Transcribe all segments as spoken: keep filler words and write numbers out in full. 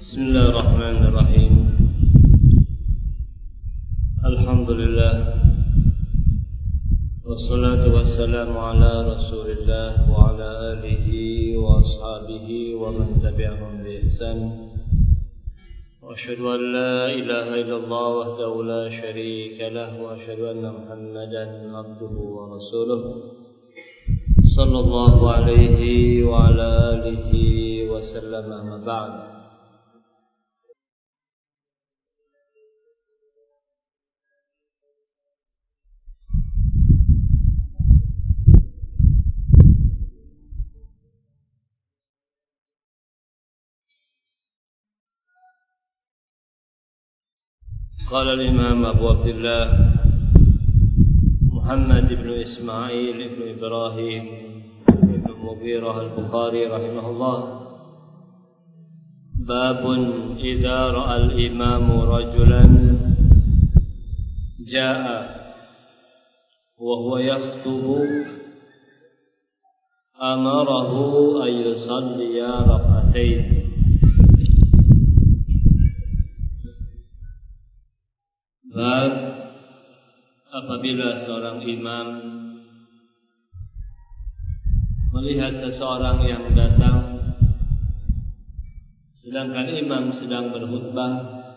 Bismillahirrahmanirrahim. Alhamdulillah. Wassalatu wassalamu ala Rasulillah wa ala alihi wa ashabihi wa man tabi'ahum bi ihsan. Wa asyhadu an la ilaha illallah wahdahu la syarika lah wa asyhadu anna Muhammadan abduhu wa rasuluh. Sallallahu alaihi wa ala alihi wa sallam, amma ba'd. قال الإمام أبو عبد الله محمد بن إسماعيل بن إبراهيم بن المغيرة البخاري رحمه الله: باب إذا رأى الإمام رجلا جاء وهو يخطب أمره أن يصلي ركعتين. Bab apabila seorang imam melihat seseorang yang datang sedangkan imam sedang berkhutbah,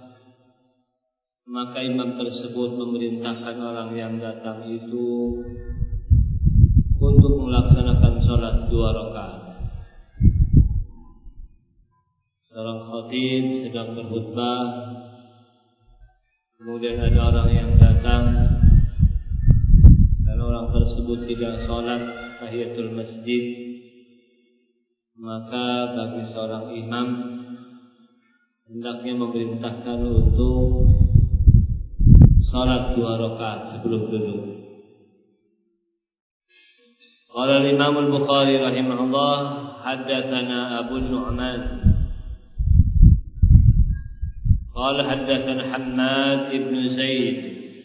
maka imam tersebut memerintahkan orang yang datang itu untuk melaksanakan sholat dua rakaat. Seorang khatib sedang berkhutbah, kemudian ada orang yang datang dan orang tersebut tidak sholat tahiyatul masjid, maka bagi seorang imam hendaknya memerintahkan untuk sholat dua rakaat sebelum duduk. Qala al-Imam al-Bukhari rahimahullah, haddatsana Abu Nu'man قال حدثنا حماد بن زيد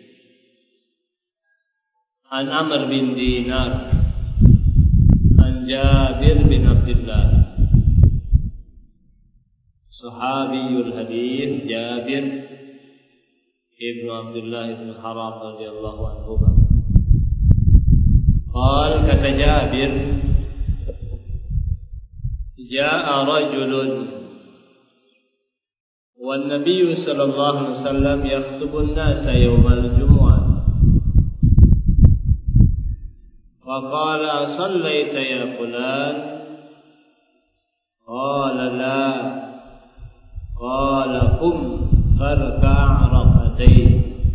عن عمرو بن دينار عن جابر بن عبد الله صحابي الحديث جابر ابن عبد الله بن حرام رضي الله عنهما قال kata Jabir, جاء رجل والنبي صلى الله عليه وسلم يخطب الناس يوم الجمعة فقال صليت يا فلان؟ قال لا. قال قم فاركع ركعتين.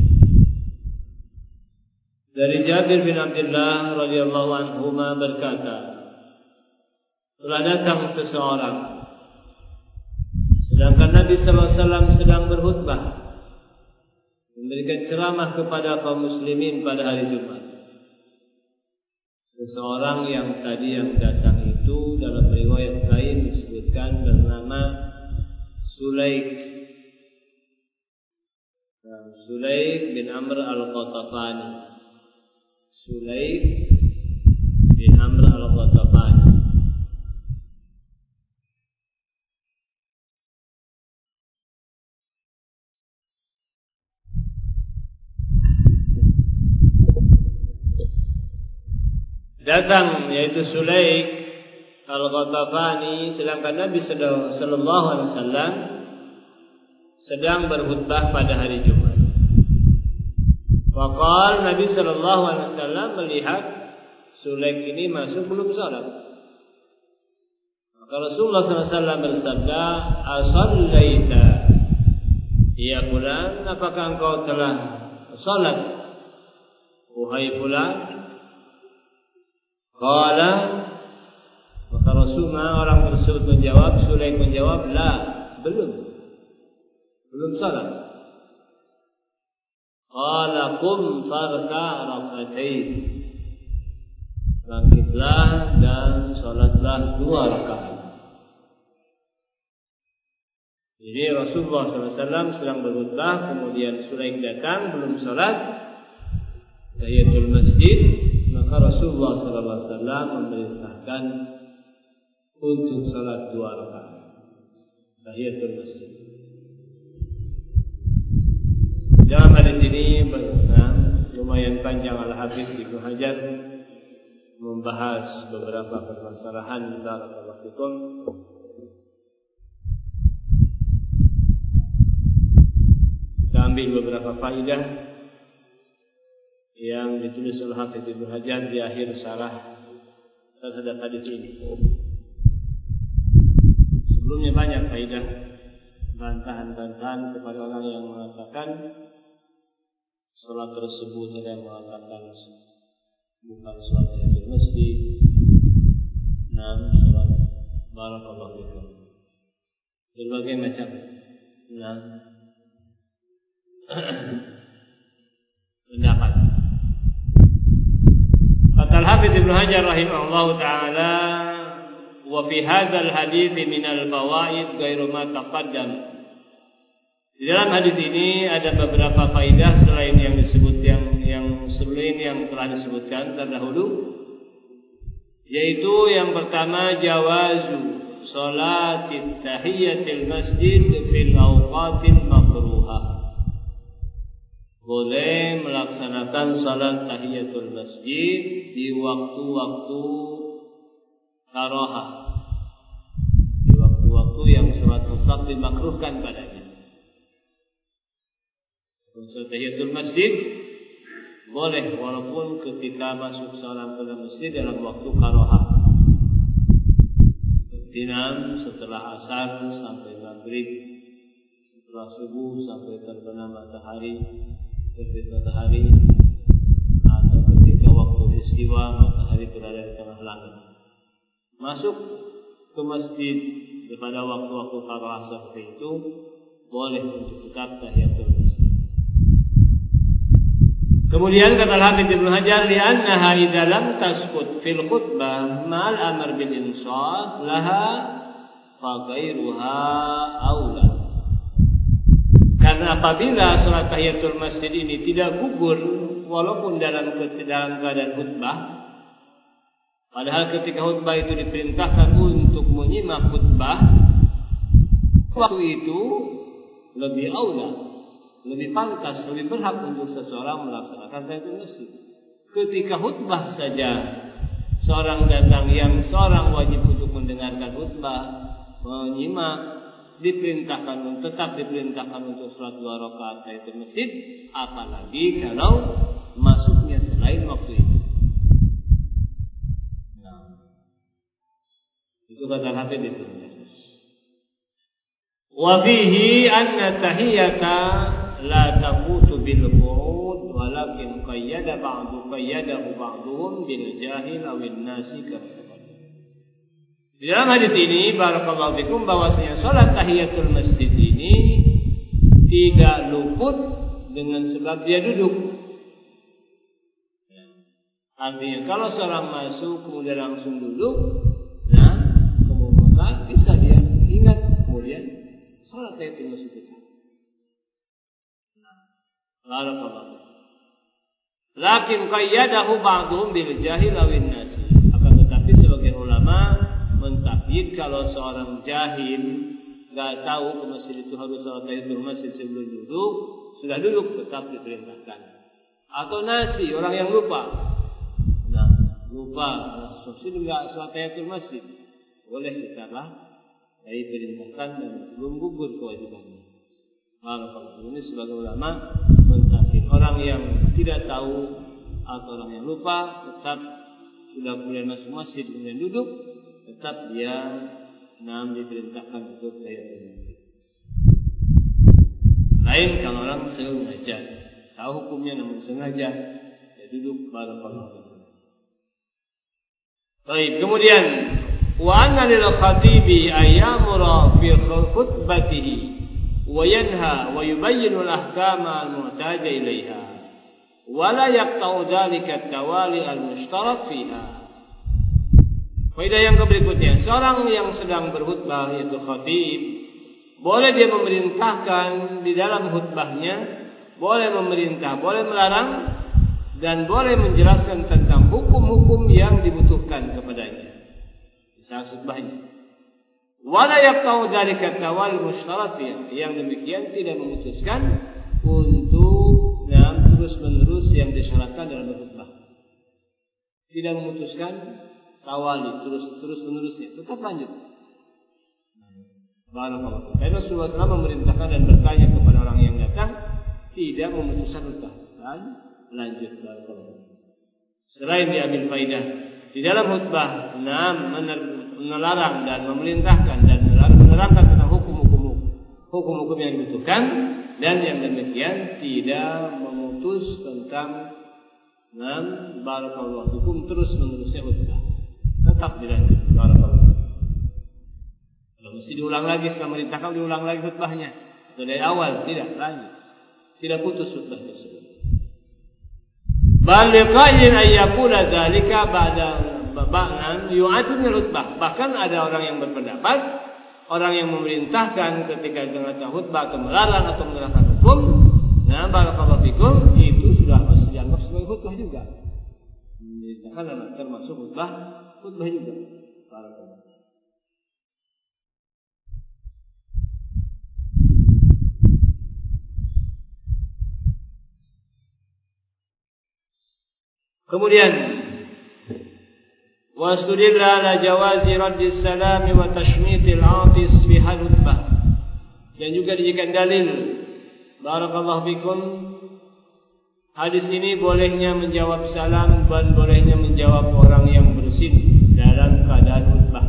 Dari Jabir bin Abdullah radhiyallahu anhuma berkata, telah datang seseorang sedangkan Nabi sallallahu alaihi wasallam sedang berkhutbah memberikan ceramah kepada kaum muslimin pada hari Jumat. Seseorang yang tadi yang datang itu dalam riwayat lain disebutkan bernama Sulaik. Nah, Sulaik bin Amr al-Qatafani. Sulaik bin Amr al-Qatafani. Datang yaitu Sulaik al-Ghatafani sedangkan Nabi sallallahu alaihi wasallam sedang berkhutbah pada hari Jumat. Faqal, Nabi sallallahu alaihi wasallam melihat Sulaik ini masuk belum salat. Maka Rasulullah sallallahu alaihi wasallam bersabda, "Asallaita ya fulan? Apakah engkau telah salat wahai fulan?" Qala, maka Rasulullah orang tersebut menjawab, Sulaik menjawab, la, belum, belum salat. Qala qum farka rak'atain, bangkitlah dan salatlah dua rakaat. Jadi Rasulullah sallallahu alaihi wasallam sedang berkhutbah, kemudian Sulaik datang belum salat tahiyatul masjid. Maka Rasulullah sallallahu alaihi wasallam memerintahkan untuk salat dua rakaat. tahiyatul masjid. Dalam hadis ini nah, lumayan panjang Al-Hafidz Ibnu Hajar membahas beberapa permasalahan barakallahu fikum. Kita ambil beberapa faedah yang ditulis oleh Hafidz Ibnu Hajar di akhir syarah terhadap hadis ini. Sebelumnya banyak faedah bantahan-bantahan kepada orang yang mengatakan salat tersebut ada yang mengatakan bukan salat tahiyatul masjid. Nah, salat barakallahu fikum. Berbagai macam. Nah, pendapat. Kata Al-Hafidz Ibnu Hajar rahimahullahu taala, wa fi hadzal hadits min al-fawaid ghairu ma taqaddam. Di dalam hadis ini ada beberapa faedah selain yang disebut yang yang selain yang telah disebutkan terdahulu, yaitu yang pertama jawazu sholatit tahiyatil masjid fil awqatil makruhah. Boleh melaksanakan salat tahiyatul masjid di waktu-waktu karohah, di waktu-waktu yang salat mutlak dimakruhkan padanya. Salat tahiyatul masjid boleh walaupun ketika masuk seorang ke dalam masjid dalam waktu karohah, seperti setelah asar sampai maghrib, setelah subuh sampai terbenam matahari, terbit matahari, atau ketika waktu istiwa matahari berada di tengah langit. Masuk ke masjid pada waktu-waktu karohah seperti itu boleh untuk tetap tahiyatul masjid. Kemudian kata Al-Hafidz Ibnu Hajar, li'annaha idza lam taskut fil khutbah ma'al amr bil inshat laha fa ghairuha aula. Karena apabila salat tahiyatul masjid ini tidak gugur walaupun dalam dalam keadaan khutbah, padahal ketika khutbah itu diperintahkan untuk menyimak khutbah, waktu itu lebih aula, lebih pantas, lebih berhak untuk seseorang melaksanakan tahiyatul masjid. Ketika khutbah saja seorang datang yang seorang wajib untuk mendengarkan khutbah, menyimak, diperintahkan tetap diperintahkan untuk salat dua rakaat tahiyatul masjid, apalagi kalau masuknya selain waktu itu. Nah, itu kata Hafidz Ibnu Hajar. Wa fihi anna tahiyata la tafutu bil qu'ud walakin qayyada ba'du qayyadahu ba'duhum bil jahil awin nasi kama. Di dalam hadis ini barakallahu fikum bahwasanya salat tahiyatul masjid ini tidak luput dengan sebab dia duduk. Artinya kalau seorang masuk kemudian langsung duduk, nah kemudian bisa dia ingat kemudian salat tahiyatul masjid itu. Barakallahu. Lakin qayyadahu ba'dhum bil jahil awin nasi. Akan tetapi sebagian ulama mentakyid kalau seorang jahil enggak tahu ke masjid itu harus salat tahiyatul masjid sebelum duduk, sudah duduk tetap diperintahkan. Atau nasi, orang yang lupa. Nah, lupa masjid enggak salat tahiyatul masjid. Boleh ditambah dari perintahkan dan belum gugur kewajibannya. Barakallahu. Ini sebagai ulama mentakyid orang yang tidak tahu atau orang yang lupa tetap sudah kemudian masuk masjid kemudian duduk, tetap dia enam diperintahkan untuk tahiyatul masjid. Lain kalau orang sengaja tahu hukumnya namun sengaja dia duduk, barakallahu. Baik, kemudian wa anna lil khatibi ayyamura fi khutbatihi wa yanha wa yubayyinu al ahkama al muhtaja ilaiha wa la yaqta'u dhalika at-tawali al mushtarak fiha. Faedah yang berikutnya, seorang yang sedang berkhutbah yaitu khatib, boleh dia memerintahkan di dalam khutbahnya, boleh memerintah, boleh melarang, dan boleh menjelaskan tentang hukum-hukum yang dibutuhkan kepadanya di saat khutbahnya. Wala yaqta'u dzalika tawal mushtarat, yang demikian tidak memutuskan untuk nah, terus-menerus yang disyaratkan dalam khutbah. Tidak memutuskan tawali terus-terus menerusnya, tetap lanjut. Barakallahu. Karena Rasulullah shallallahu alaihi wasallam memerintahkan dan bertanya kepada orang yang datang tidak memutuskan khutbah dan lanjut. Barakallahu. Selain diambil faidah di dalam khutbah, enam melarang dan memerintahkan dan menerangkan tentang hukum-hukum hukum-hukum yang dibutuhkan, dan yang demikian tidak memutus tentang enam barakallahu hukum terus menerusnya khutbah, tetap dilanjut. Barakallahu. Kalau mesti diulang lagi, setelah memerintahkan diulang lagi khutbahnya dari awal, tidak lanjut, tidak putus khutbah tersebut. Bal liqa'in ayyakula dzalika ba'da ba'nan yu'atu min khutbah. Bahkan ada orang yang berpendapat, orang yang memerintahkan ketika tengah khutbah atau melarang atau menerangkan hukum, nah barakallahu fikum, itu sudah masih dianggap sebagai khutbah juga. Memerintahkan termasuk khutbah, khutbah juga. Barakallahu. Kemudian wastudilla ala jawazi raddis salami wa tashmitil 'atis fi khutbah, dan juga dijadikan dalil barakallahu fikum hadis ini bolehnya menjawab salam dan bolehnya menjawab orang yang bersin dalam keadaan khutbah.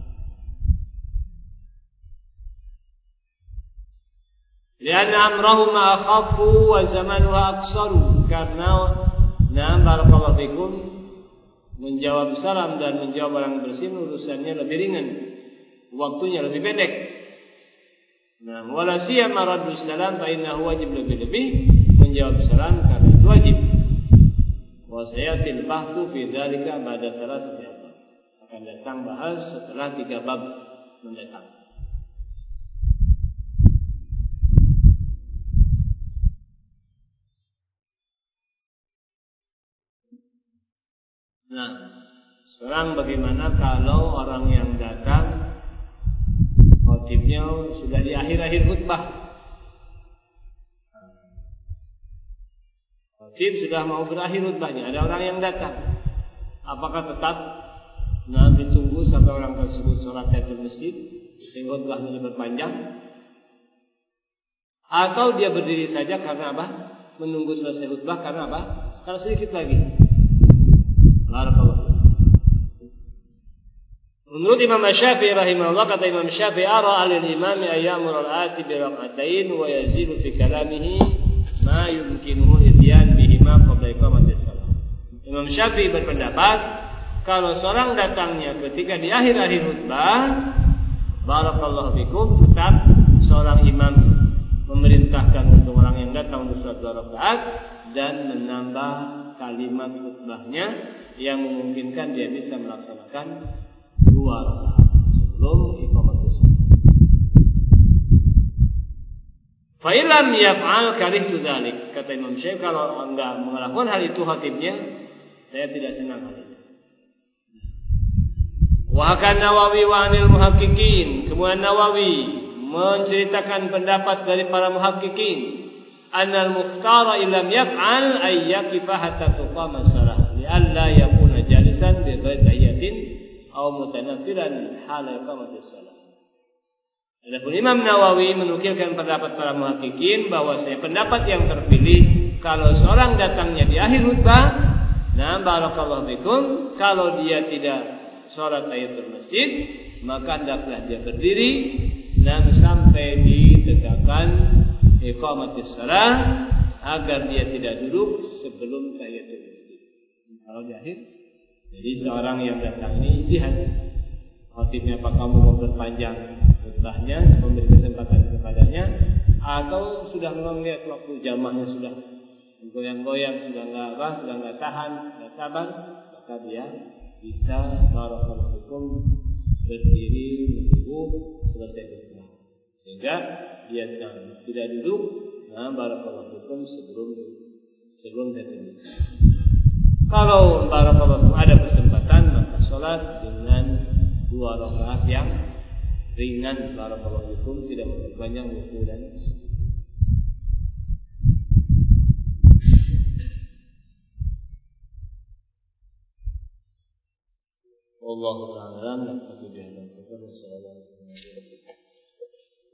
Lianna amrahuma akhaffu wa zamanuha aqsaru, karena nah, barakallahu fikum, menjawab salam dan menjawab orang bersin urusannya lebih ringan, waktunya lebih pendek. Nah, wala siyama raddus salam fa innahu wajib, lebih-lebih menjawab salam karena itu wajib. Wa sayatil bahthu fi dzalika ba'da thalathati abwab. Akan datang bahas setelah tiga bab mendatang. Nah, sekarang bagaimana kalau orang yang datang khotibnya sudah di akhir-akhir khutbah, khotib sudah mau berakhir khutbahnya, ada orang yang datang, apakah tetap nah ditunggu sampai orang tersebut sholat tahiyatul masjid sehingga khutbahnya diperpanjang, atau dia berdiri saja karena apa? Menunggu selesai khutbah karena apa? Karena sedikit lagi. Menurut Imam Syafi'i rahimahullah, kata Imam Syafi'i, ara al-imam ayyamur al-ati bi rak'atain wa yazidu fi kalamihi ma yumkinuhu ityan bihima qabla iqamatis shalah. Imam Syafi'i berpendapat kalau seorang datangnya ketika di akhir-akhir khutbah, barakallahu fikum, tetap seorang imam memerintahkan untuk orang yang datang untuk sholat dua rakaat dan menambah kalimat khutbahnya yang memungkinkan dia bisa melaksanakan dua rakaat sebelum iqamatus shalah. Fa illam yaf'al karihtu dzalik, kata Imam Syafi'i, kalau enggak melakukan hal itu khatibnya, saya tidak senang hal itu. Wa hakan Nawawi wa 'anil muhaqqiqin, kemudian Nawawi menceritakan pendapat dari para muhaqqiqin, annal mukhtara illam yaf'al ay yaqifa hatta tuqama shalah li'alla yakuna jalisan bi ghairi tahiyatin aw mutanaffilan hala iqamatis shalah. Adapun Imam Nawawi menukilkan pendapat para muhaqqiqin bahwasanya pendapat yang terpilih kalau seorang datangnya di akhir khutbah, nah barakallahu fikum, kalau dia tidak salat tahiyatul masjid, maka hendaklah dia berdiri dan sampai ditegakkan iqamatis shalah agar dia tidak duduk sebelum tahiyatul masjid. Kalau di akhir, jadi seorang yang datang ini ijtihad, khatibnya apa kamu mau perpanjang khutbahnya, memberi kesempatan kepadanya, atau sudah melihat waktu jamaahnya sudah goyang-goyang, sudah enggak apa, sudah enggak tahan, enggak sabar, maka dia bisa barakallahu fikum berdiri menunggu selesai khutbah, sehingga dia tidak duduk, nah barakallahu fikum sebelum sebelum tahiyatul masjid. Kalau barakallahu ada kesempatan, maka sholat dengan dua rakaat yang ringan barakallahu fikum, tidak memperpanjang wudu dan Allah Ta'ala